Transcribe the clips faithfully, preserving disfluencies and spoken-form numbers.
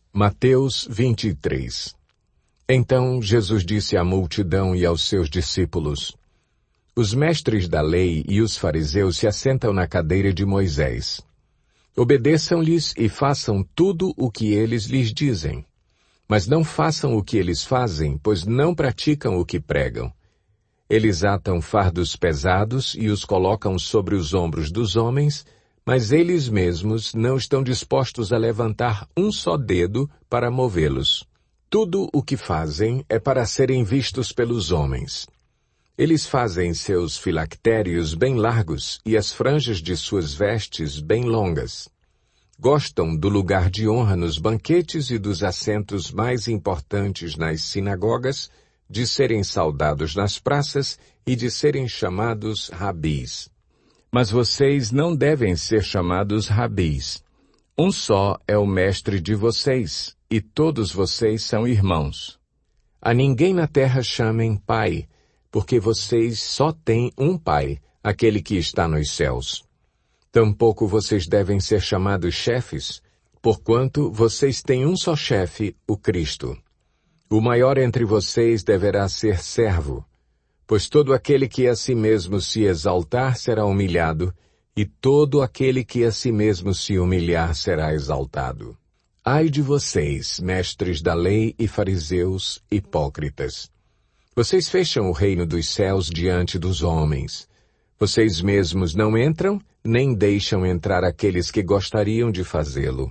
Mateus vinte e três. Então Jesus disse à multidão e aos seus discípulos: Os mestres da lei e os fariseus se assentam na cadeira de Moisés. Obedeçam-lhes e façam tudo o que eles lhes dizem. Mas não façam o que eles fazem, pois não praticam o que pregam. Eles atam fardos pesados e os colocam sobre os ombros dos homens, mas eles mesmos não estão dispostos a levantar um só dedo para movê-los. Tudo o que fazem é para serem vistos pelos homens. Eles fazem seus filactérios bem largos e as franjas de suas vestes bem longas. Gostam do lugar de honra nos banquetes e dos assentos mais importantes nas sinagogas, de serem saudados nas praças e de serem chamados rabis. Mas vocês não devem ser chamados rabis. Um só é o mestre de vocês, e todos vocês são irmãos. A ninguém na terra chamem pai, porque vocês só têm um pai, aquele que está nos céus. Tampouco vocês devem ser chamados chefes, porquanto vocês têm um só chefe, o Cristo. O maior entre vocês deverá ser servo, pois todo aquele que a si mesmo se exaltar será humilhado, e todo aquele que a si mesmo se humilhar será exaltado. Ai de vocês, mestres da lei e fariseus, hipócritas! Vocês fecham o reino dos céus diante dos homens. Vocês mesmos não entram, nem deixam entrar aqueles que gostariam de fazê-lo.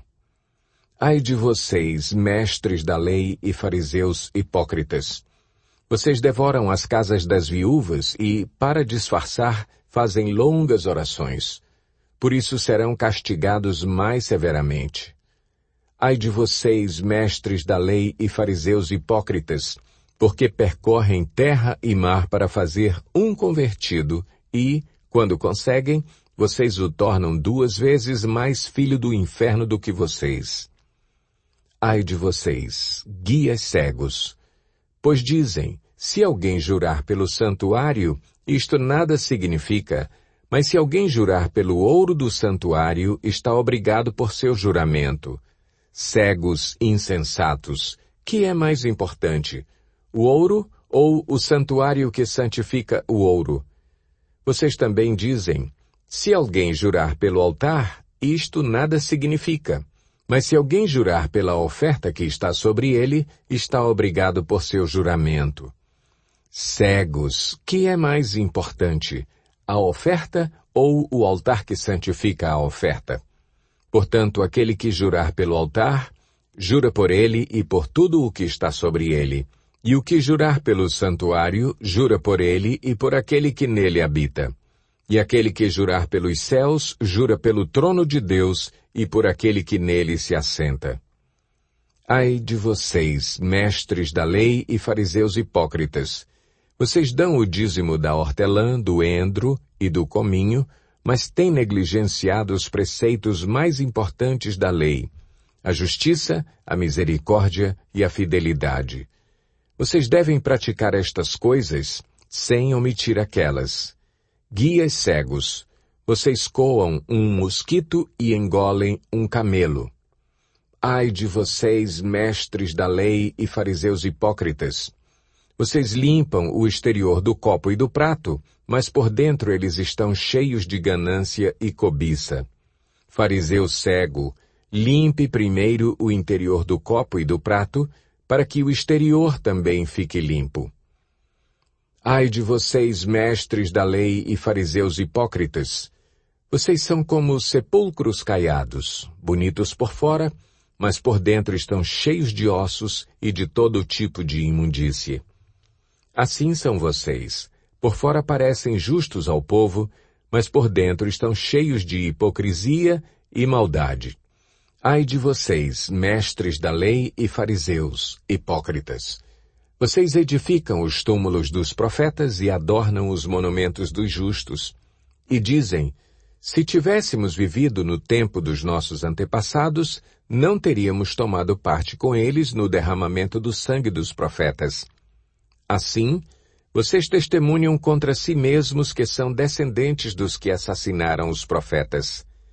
Ai de vocês, mestres da lei e fariseus hipócritas! Vocês devoram as casas das viúvas e, para disfarçar, fazem longas orações. Por isso serão castigados mais severamente. Ai de vocês, mestres da lei e fariseus hipócritas, porque percorrem terra e mar para fazer um convertido e, quando conseguem, vocês o tornam duas vezes mais filho do inferno do que vocês. Ai de vocês, guias cegos! Pois dizem, se alguém jurar pelo santuário, isto nada significa, mas se alguém jurar pelo ouro do santuário, está obrigado por seu juramento. Cegos insensatos, que é mais importante, o ouro ou o santuário que santifica o ouro? Vocês também dizem, se alguém jurar pelo altar, isto nada significa. Mas se alguém jurar pela oferta que está sobre ele, está obrigado por seu juramento. Cegos, que é mais importante, a oferta ou o altar que santifica a oferta? Portanto, aquele que jurar pelo altar, jura por ele e por tudo o que está sobre ele. E o que jurar pelo santuário, jura por ele e por aquele que nele habita. E aquele que jurar pelos céus, jura pelo trono de Deus e por aquele que nele se assenta. Ai de vocês, mestres da lei e fariseus hipócritas! Vocês dão o dízimo da hortelã, do endro e do cominho, mas têm negligenciado os preceitos mais importantes da lei, a justiça, a misericórdia e a fidelidade. Vocês devem praticar estas coisas sem omitir aquelas. Guias cegos, vocês coam um mosquito e engolem um camelo. Ai de vocês, mestres da lei e fariseus hipócritas! Vocês limpam o exterior do copo e do prato, mas por dentro eles estão cheios de ganância e cobiça. Fariseu cego, limpe primeiro o interior do copo e do prato, para que o exterior também fique limpo. Ai de vocês, mestres da lei e fariseus hipócritas! Vocês são como sepulcros caiados, bonitos por fora, mas por dentro estão cheios de ossos e de todo tipo de imundície. Assim são vocês. Por fora parecem justos ao povo, mas por dentro estão cheios de hipocrisia e maldade. Ai de vocês, mestres da lei e fariseus, hipócritas! Vocês edificam os túmulos dos profetas e adornam os monumentos dos justos. E dizem, se tivéssemos vivido no tempo dos nossos antepassados, não teríamos tomado parte com eles no derramamento do sangue dos profetas. Assim, vocês testemunham contra si mesmos que são descendentes dos que assassinaram os profetas.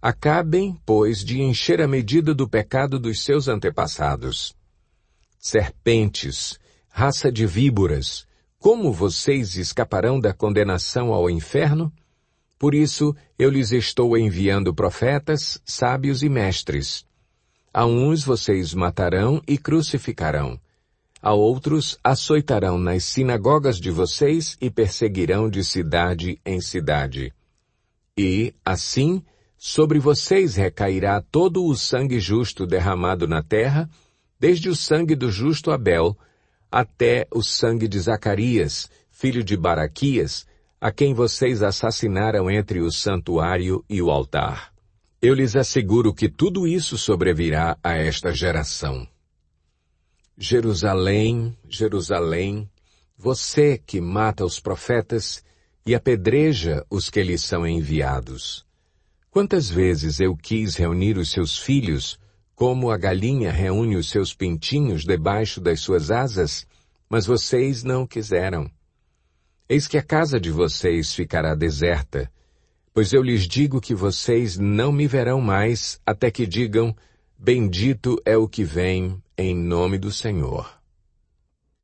Acabem, pois, de encher a medida do pecado dos seus antepassados. Serpentes, raça de víboras, como vocês escaparão da condenação ao inferno? Por isso, eu lhes estou enviando profetas, sábios e mestres. A uns vocês matarão e crucificarão. A outros açoitarão nas sinagogas de vocês e perseguirão de cidade em cidade. E, assim, sobre vocês recairá todo o sangue justo derramado na terra, desde o sangue do justo Abel, até o sangue de Zacarias, filho de Baraquias, a quem vocês assassinaram entre o santuário e o altar. Eu lhes asseguro que tudo isso sobrevirá a esta geração. Jerusalém, Jerusalém, você que mata os profetas e apedreja os que lhes são enviados. Quantas vezes eu quis reunir os seus filhos, como a galinha reúne os seus pintinhos debaixo das suas asas, mas vocês não quiseram. Eis que a casa de vocês ficará deserta, pois eu lhes digo que vocês não me verão mais até que digam, bendito é o que vem em nome do Senhor.